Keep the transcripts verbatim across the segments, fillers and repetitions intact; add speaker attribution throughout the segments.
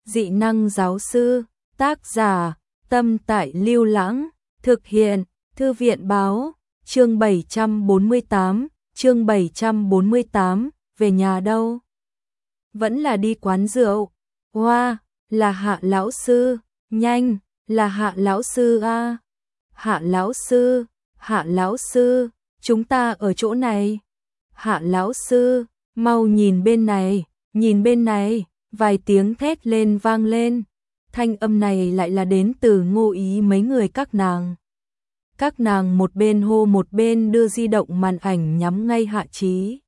Speaker 1: dị năng giáo sư, tác giả, Tâm Tại Lưu Lãng, thực hiện, Thư viện báo, chương bảy trăm bốn mươi tám, chương bảy trăm bốn mươi tám, về nhà đâu? Vẫn là đi quán rượu. Hoa, wow, là Hạ lão sư, nhanh, là Hạ lão sư a. À. Hạ lão sư, Hạ lão sư, chúng ta ở chỗ này. Hạ lão sư, mau nhìn bên này, nhìn bên này, vài tiếng thét lên vang lên. Thanh âm này lại là đến từ Ngô Ý mấy người các nàng. Các nàng một bên hô một bên đưa di động màn ảnh nhắm ngay Hạ Chí.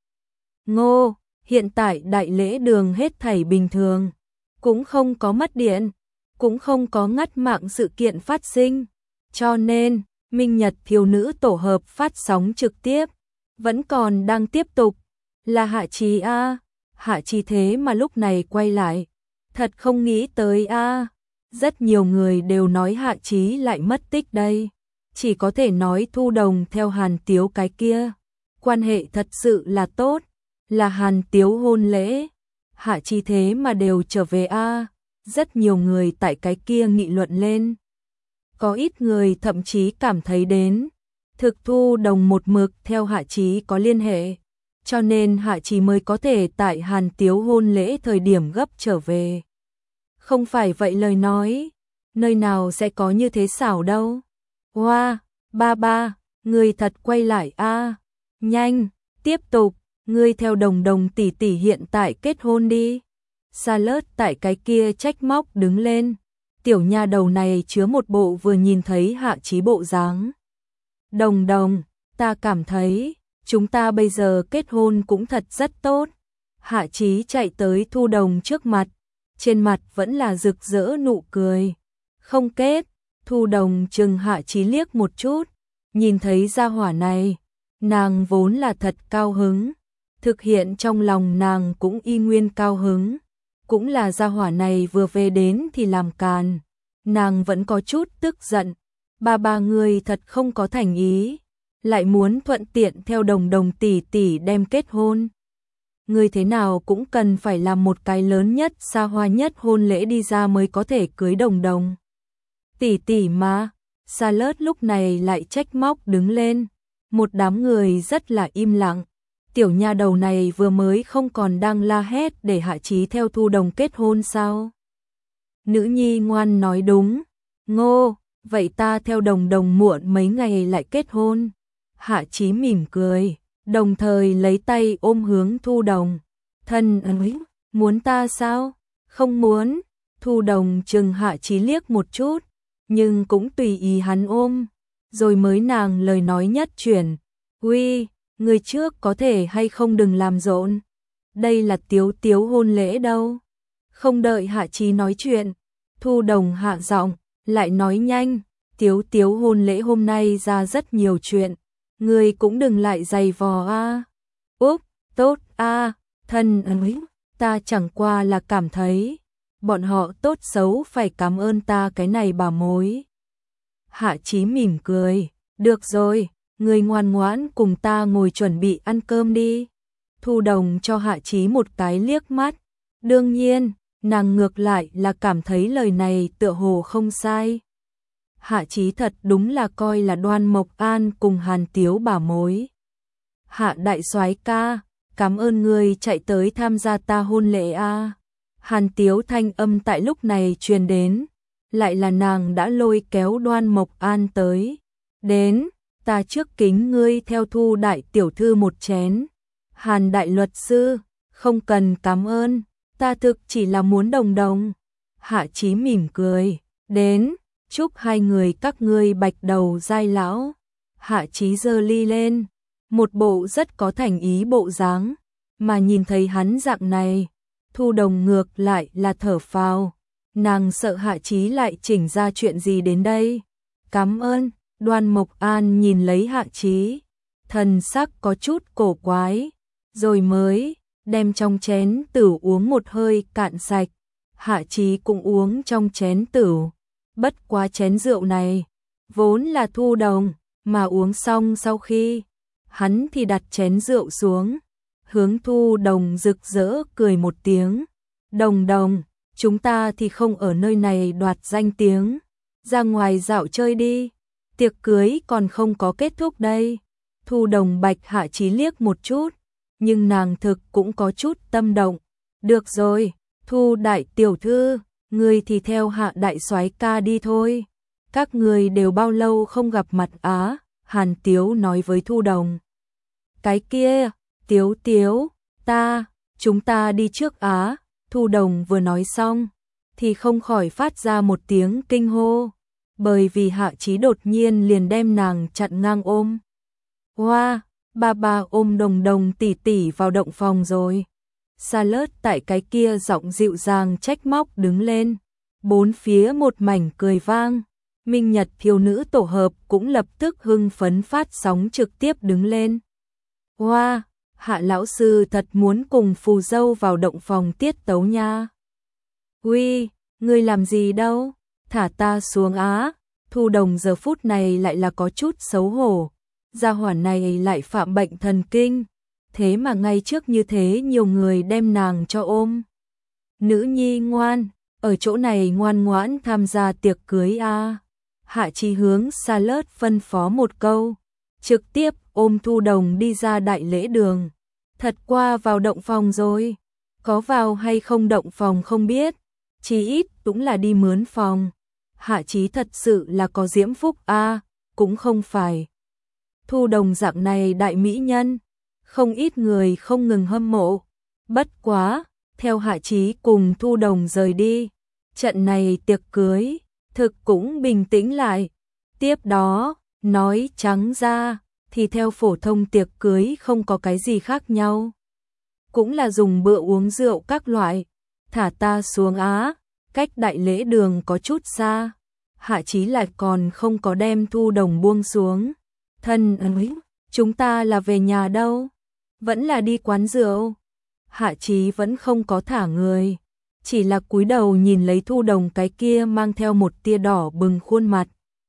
Speaker 1: Ngô, hiện tại đại lễ đường hết thảy bình thường, cũng không có mất điện, cũng không có ngắt mạng sự kiện phát sinh, cho nên Minh Nhật thiếu nữ tổ hợp phát sóng trực tiếp vẫn còn đang tiếp tục. Là Hạ Chí a, à. Hạ Chí thế mà lúc này quay lại, thật không nghĩ tới a. À. Rất nhiều người đều nói Hạ Chí lại mất tích đây, chỉ có thể nói Thu Đồng theo Hàn Tiếu cái kia, quan hệ thật sự là tốt, là Hàn Tiếu hôn lễ, Hạ Chí thế mà đều trở về a. À. Rất nhiều người tại cái kia nghị luận lên. Có ít người thậm chí cảm thấy đến thực Thu Đồng một mực theo Hạ Chí có liên hệ, cho nên Hạ Chí mới có thể tại Hàn Tiếu hôn lễ thời điểm gấp trở về. Không phải vậy lời nói, nơi nào sẽ có như thế xảo đâu. Hoa, wow, ba ba, người thật quay lại a. À. Nhanh, tiếp tục, ngươi theo Đồng Đồng tỷ tỷ hiện tại kết hôn đi. Charlotte tại cái kia trách móc đứng lên. Tiểu nha đầu này chứa một bộ vừa nhìn thấy Hạ Chí bộ dáng. Đồng Đồng, ta cảm thấy chúng ta bây giờ kết hôn cũng thật rất tốt. Hạ Chí chạy tới Thu Đồng trước mặt, trên mặt vẫn là rực rỡ nụ cười. Không kết. Thu Đồng chừng Hạ Chí liếc một chút, nhìn thấy gia hỏa này, nàng vốn là thật cao hứng, thực hiện trong lòng nàng cũng y nguyên cao hứng, cũng là gia hỏa này vừa về đến thì làm càn, nàng vẫn có chút tức giận, ba ba người thật không có thành ý, lại muốn thuận tiện theo Đồng Đồng tỷ tỷ đem kết hôn. Người thế nào cũng cần phải làm một cái lớn nhất, xa hoa nhất hôn lễ đi ra mới có thể cưới Đồng Đồng tỷ tỷ mà. Charlotte lúc này lại trách móc đứng lên, một đám người rất là im lặng. Tiểu nha đầu này vừa mới không còn đang la hét để Hạ Chí theo Thu Đồng kết hôn sao? Nữ nhi ngoan nói đúng. Ngô, vậy ta theo Đồng Đồng muộn mấy ngày lại kết hôn. Hạ Chí mỉm cười, đồng thời lấy tay ôm hướng Thu Đồng. Thân ơi, muốn ta sao? Không muốn. Thu Đồng chừng Hạ Chí liếc một chút, nhưng cũng tùy ý hắn ôm, rồi mới nàng lời nói nhất chuyển. Uy, người trước có thể hay không đừng làm rộn. Đây là Tiếu Tiếu hôn lễ đâu. Không đợi Hạ Chí nói chuyện, Thu Đồng hạ giọng, lại nói nhanh. Tiếu Tiếu hôn lễ hôm nay ra rất nhiều chuyện, người cũng đừng lại giày vò a. À. Úp, tốt a, à, thân ơi, ta chẳng qua là cảm thấy bọn họ tốt xấu phải cảm ơn ta cái này bà mối. Hạ Chí mỉm cười, được rồi, người ngoan ngoãn cùng ta ngồi chuẩn bị ăn cơm đi. Thu Đồng cho Hạ Chí một cái liếc mắt, đương nhiên, nàng ngược lại là cảm thấy lời này tựa hồ không sai. Hạ Chí thật đúng là coi là Đoan Mộc An cùng Hàn Tiếu bà mối. Hạ đại soái ca, cảm ơn người chạy tới tham gia ta hôn lễ a. À. Hàn Tiếu thanh âm tại lúc này truyền đến, lại là nàng đã lôi kéo Đoan Mộc An tới. Đến, ta trước kính ngươi theo Thu đại tiểu thư một chén. Hàn đại luật sư, không cần cảm ơn, ta thực chỉ là muốn Đồng Đồng. Hạ Chí mỉm cười, đến, chúc hai người các ngươi bạch đầu giai lão. Hạ Chí giơ ly lên, một bộ rất có thành ý bộ dáng, mà nhìn thấy hắn dạng này, Thu Đồng ngược lại là thở phào, nàng sợ Hạ Chí lại chỉnh ra chuyện gì đến đây. Cảm ơn. Đoan Mộc An nhìn lấy Hạ Chí, thần sắc có chút cổ quái, rồi mới đem trong chén tửu uống một hơi cạn sạch. Hạ Chí cũng uống trong chén tửu, bất quá chén rượu này vốn là Thu Đồng, mà uống xong sau khi, hắn thì đặt chén rượu xuống, hướng Thu Đồng rực rỡ cười một tiếng. Đồng Đồng, chúng ta thì không ở nơi này đoạt danh tiếng, ra ngoài dạo chơi đi, tiệc cưới còn không có kết thúc đây. Thu Đồng bạch Hạ Chí liếc một chút, nhưng nàng thực cũng có chút tâm động. Được rồi, Thu đại tiểu thư, người thì theo Hạ đại soái ca đi thôi. Các người đều bao lâu không gặp mặt á? Hàn Tiếu nói với Thu Đồng. Cái kia, Tiếu Tiếu, ta, chúng ta đi trước á. Thu Đồng vừa nói xong, thì không khỏi phát ra một tiếng kinh hô, bởi vì Hạ Chí đột nhiên liền đem nàng chặn ngang ôm. Hoa, wow, ba ba ôm Đồng Đồng tỷ tỷ vào động phòng rồi. Charlotte tại cái kia giọng dịu dàng trách móc đứng lên, bốn phía một mảnh cười vang. Minh Nhật thiếu nữ tổ hợp cũng lập tức hưng phấn phát sóng trực tiếp đứng lên. Hoa, wow, Hạ lão sư thật muốn cùng phù dâu vào động phòng tiết tấu nha. Uy, ngươi làm gì đâu, thả ta xuống á. Thu Đồng giờ phút này lại là có chút xấu hổ, gia hỏa này lại phạm bệnh thần kinh, thế mà ngay trước như thế nhiều người đem nàng cho ôm. Nữ nhi ngoan, ở chỗ này ngoan ngoãn tham gia tiệc cưới a. Hạ Chí hướng Charlotte phân phó một câu, trực tiếp ôm Thu Đồng đi ra đại lễ đường. Thật qua vào động phòng rồi, có vào hay không động phòng không biết, chí ít cũng là đi mướn phòng. Hạ Chí thật sự là có diễm phúc a, cũng không phải. Thu Đồng dạng này đại mỹ nhân, không ít người không ngừng hâm mộ. Bất quá, theo Hạ Chí cùng Thu Đồng rời đi, trận này tiệc cưới thực cũng bình tĩnh lại. Tiếp đó, nói trắng ra, thì theo phổ thông tiệc cưới không có cái gì khác nhau. Cũng là dùng bữa uống rượu các loại. Thả ta xuống á, cách đại lễ đường có chút xa. Hạ Chí lại còn không có đem Thu Đồng buông xuống. Thân ơi, chúng ta là về nhà đâu? Vẫn là đi quán rượu. Hạ Chí vẫn không có thả người, chỉ là cúi đầu nhìn lấy Thu Đồng cái kia mang theo một tia đỏ bừng khuôn mặt.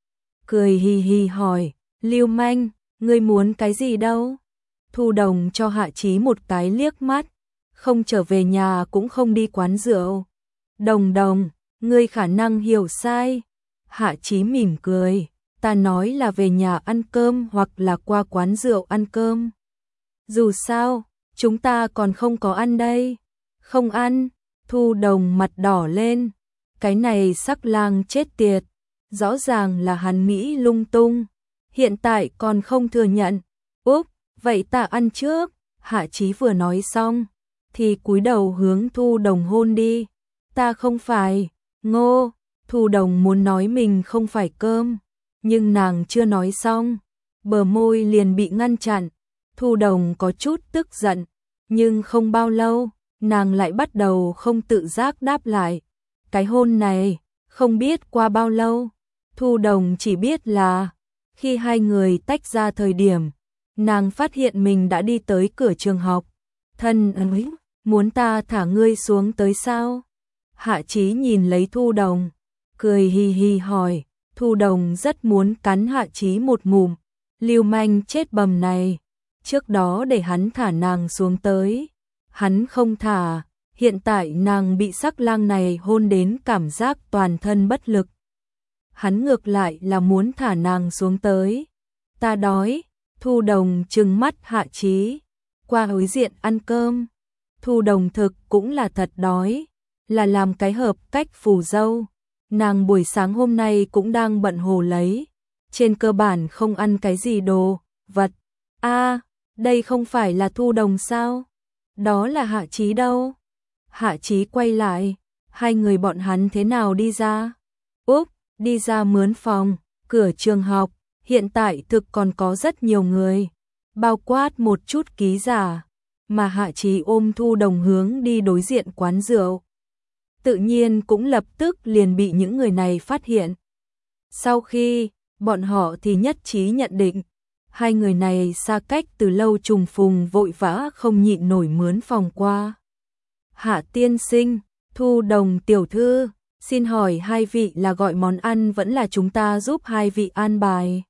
Speaker 1: Cười hì hì hỏi, Lưu manh, ngươi muốn cái gì đâu? Thu Đồng cho Hạ Chí một cái liếc mắt, không trở về nhà cũng không đi quán rượu. Đồng Đồng, ngươi khả năng hiểu sai. Hạ Chí mỉm cười, ta nói là về nhà ăn cơm hoặc là qua quán rượu ăn cơm. Dù sao, chúng ta còn không có ăn đây. Không ăn. Thu Đồng mặt đỏ lên, cái này sắc lang chết tiệt, rõ ràng là hắn nghĩ lung tung, hiện tại còn không thừa nhận. Úp, vậy ta ăn trước. Hạ Chí vừa nói xong, thì cúi đầu hướng Thu Đồng hôn đi. Ta không phải, ngô. Thu Đồng muốn nói mình không phải cơm, nhưng nàng chưa nói xong, bờ môi liền bị ngăn chặn. Thu Đồng có chút tức giận, nhưng không bao lâu, nàng lại bắt đầu không tự giác đáp lại. Cái hôn này, không biết qua bao lâu, Thu Đồng chỉ biết là, khi hai người tách ra thời điểm, nàng phát hiện mình đã đi tới cửa trường học. Thân ơi, muốn ta thả ngươi xuống tới sao? Hạ Chí nhìn lấy Thu Đồng, cười hì hì hỏi. Thu Đồng rất muốn cắn Hạ Chí một ngụm. Lưu manh chết bầm này, trước đó để hắn thả nàng xuống tới, hắn không thả, hiện tại nàng bị sắc lang này hôn đến cảm giác toàn thân bất lực. Hắn ngược lại là muốn thả nàng xuống tới. Ta đói. Thu Đồng trừng mắt Hạ Chí, qua đối diện ăn cơm. Thu Đồng thực cũng là thật đói, là làm cái hợp cách phù dâu. Nàng buổi sáng hôm nay cũng đang bận hồ lấy, trên cơ bản không ăn cái gì đồ vật. A, đây không phải là Thu Đồng sao? Đó là Hạ Chí đâu? Hạ Chí quay lại, hai người bọn hắn thế nào đi ra? Úp, đi ra mướn phòng, cửa trường học, hiện tại thực còn có rất nhiều người, bao quát một chút ký giả, mà Hạ Chí ôm Thu Đồng hướng đi đối diện quán rượu. Tự nhiên cũng lập tức liền bị những người này phát hiện. Sau khi, bọn họ thì nhất trí nhận định, hai người này xa cách từ lâu trùng phùng vội vã không nhịn nổi mướn phòng qua. Hạ tiên sinh, Thu Đồng tiểu thư, xin hỏi hai vị là gọi món ăn vẫn là chúng ta giúp hai vị an bài?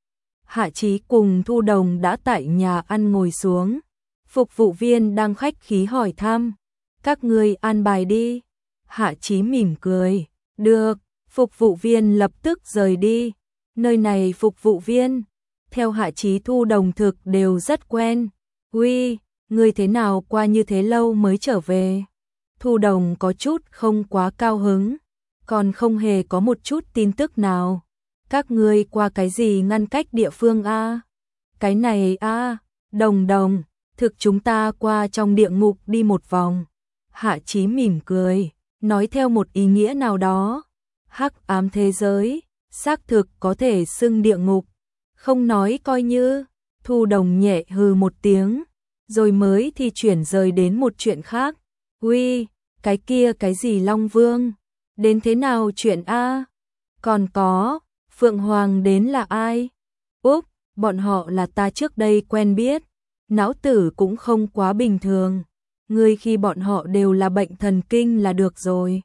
Speaker 1: Hạ Chí cùng Thu Đồng đã tại nhà ăn ngồi xuống. Phục vụ viên đang khách khí hỏi thăm. Các người an bài đi. Hạ Chí mỉm cười, được, phục vụ viên lập tức rời đi. Nơi này phục vụ viên, theo Hạ Chí Thu Đồng thực đều rất quen. Uy, ngươi thế nào qua như thế lâu mới trở về? Thu Đồng có chút không quá cao hứng, còn không hề có một chút tin tức nào. Các ngươi qua cái gì ngăn cách địa phương a? Cái này a, Đồng Đồng, thực chúng ta qua trong địa ngục đi một vòng. Hạ Chí mỉm cười, nói theo một ý nghĩa nào đó. Hắc ám thế giới, xác thực có thể xưng địa ngục. Không nói coi như. Thu Đồng nhẹ hừ một tiếng, rồi mới thì chuyển rời đến một chuyện khác. Uy, cái kia cái gì Long Vương? Đến thế nào chuyện a? Còn có, Phượng Hoàng đến là ai? Úp, bọn họ là ta trước đây quen biết. Não tử cũng không quá bình thường. Ngươi khi bọn họ đều là bệnh thần kinh là được rồi.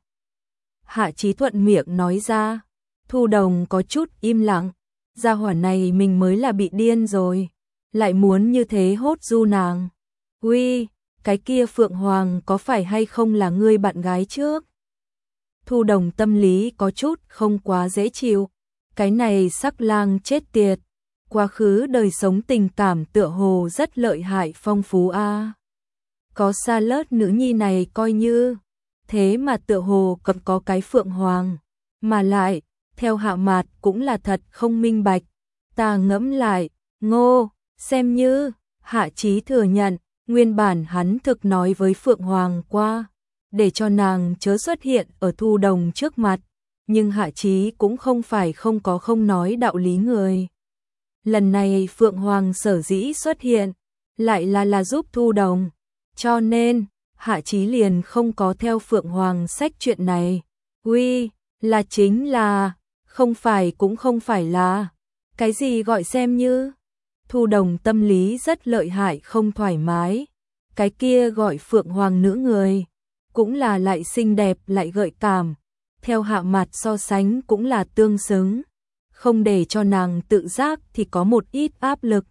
Speaker 1: Hạ Chí thuận miệng nói ra. Thu Đồng có chút im lặng. Gia hỏa này mình mới là bị điên rồi. Lại muốn như thế hốt du nàng. Uy, cái kia Phượng Hoàng có phải hay không là ngươi bạn gái trước? Thu Đồng tâm lý có chút không quá dễ chịu. Cái này sắc lang chết tiệt. Quá khứ đời sống tình cảm tựa hồ rất lợi hại phong phú a. Có xa lớt nữ nhi này coi như. Thế mà tựa hồ còn có cái Phượng Hoàng. Mà lại, theo Hạ Mạt cũng là thật không minh bạch. Ta ngẫm lại, ngô, xem như, Hạ Chí thừa nhận, nguyên bản hắn thực nói với Phượng Hoàng qua, để cho nàng chớ xuất hiện ở Thu Đồng trước mặt. Nhưng Hạ Chí cũng không phải không có không nói đạo lý người. Lần này Phượng Hoàng sở dĩ xuất hiện, lại là là giúp Thu Đồng. Cho nên, Hạ Chí liền không có theo Phượng Hoàng sách chuyện này. Uy, là chính là, không phải cũng không phải là. Cái gì gọi xem như? Thu Đồng tâm lý rất lợi hại không thoải mái. Cái kia gọi Phượng Hoàng nữ người, cũng là lại xinh đẹp lại gợi cảm. Theo Hạ Mạt so sánh cũng là tương xứng. Không để cho nàng tự giác thì có một ít áp lực.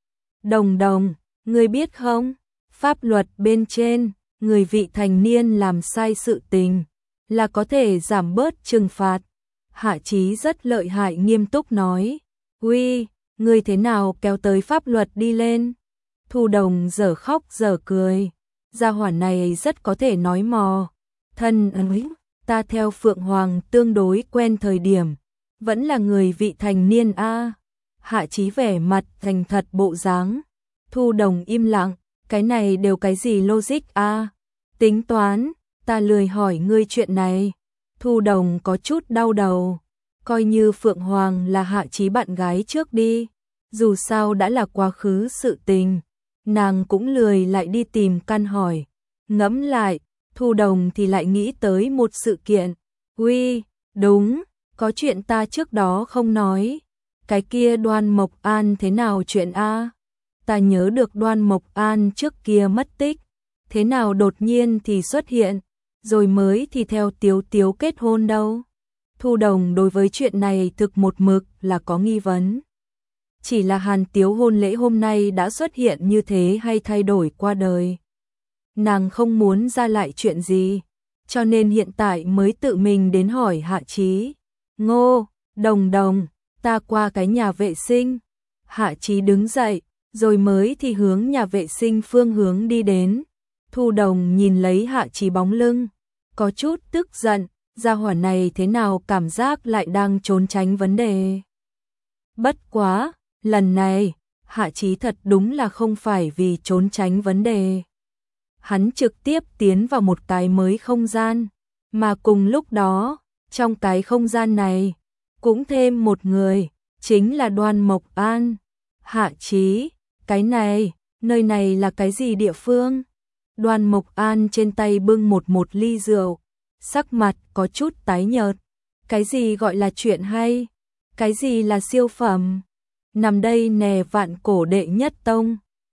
Speaker 1: Đồng Đồng, ngươi biết không? Pháp luật bên trên, người vị thành niên làm sai sự tình, là có thể giảm bớt trừng phạt. Hạ Chí rất lợi hại nghiêm túc nói. Uy, ngươi thế nào kéo tới pháp luật đi lên? Thu Đồng dở khóc dở cười. Gia hỏa này rất có thể nói mò. Thân ấy, ta theo Phượng Hoàng tương đối quen thời điểm. Vẫn là người vị thành niên a. Hạ Chí vẻ mặt thành thật bộ dáng. Thu Đồng im lặng. Cái này đều cái gì logic a? Tính toán, ta lười hỏi ngươi chuyện này. Thu Đồng có chút đau đầu. Coi như Phượng Hoàng là Hạ Chí bạn gái trước đi. Dù sao đã là quá khứ sự tình. Nàng cũng lười lại đi tìm căn hỏi. Ngẫm lại, Thu Đồng thì lại nghĩ tới một sự kiện. Uy, đúng, có chuyện ta trước đó không nói. Cái kia Đoan Mộc An thế nào chuyện a? Ta nhớ được Đoan Mộc An trước kia mất tích. Thế nào đột nhiên thì xuất hiện, rồi mới thì theo Tiếu Tiếu kết hôn đâu. Thu Đồng đối với chuyện này thực một mực là có nghi vấn. Chỉ là Hàn Tiếu hôn lễ hôm nay đã xuất hiện như thế hay thay đổi qua đời. Nàng không muốn ra lại chuyện gì, cho nên hiện tại mới tự mình đến hỏi Hạ Chí. Ngô, Đồng Đồng, ta qua cái nhà vệ sinh. Hạ Chí đứng dậy, rồi mới thì hướng nhà vệ sinh phương hướng đi đến. Thu Đồng nhìn lấy Hạ Chí bóng lưng, có chút tức giận, gia hỏa này thế nào cảm giác lại đang trốn tránh vấn đề. Bất quá, lần này, Hạ Chí thật đúng là không phải vì trốn tránh vấn đề. Hắn trực tiếp tiến vào một cái mới không gian, mà cùng lúc đó, trong cái không gian này, cũng thêm một người, chính là Đoan Mộc An. Hạ Chí, cái này, nơi này là cái gì địa phương? Đoan Mộc An trên tay bưng một một ly rượu, sắc mặt có chút tái nhợt. Cái gì gọi là chuyện hay? Cái gì là siêu phẩm? Nằm đây nè vạn cổ đệ nhất tông.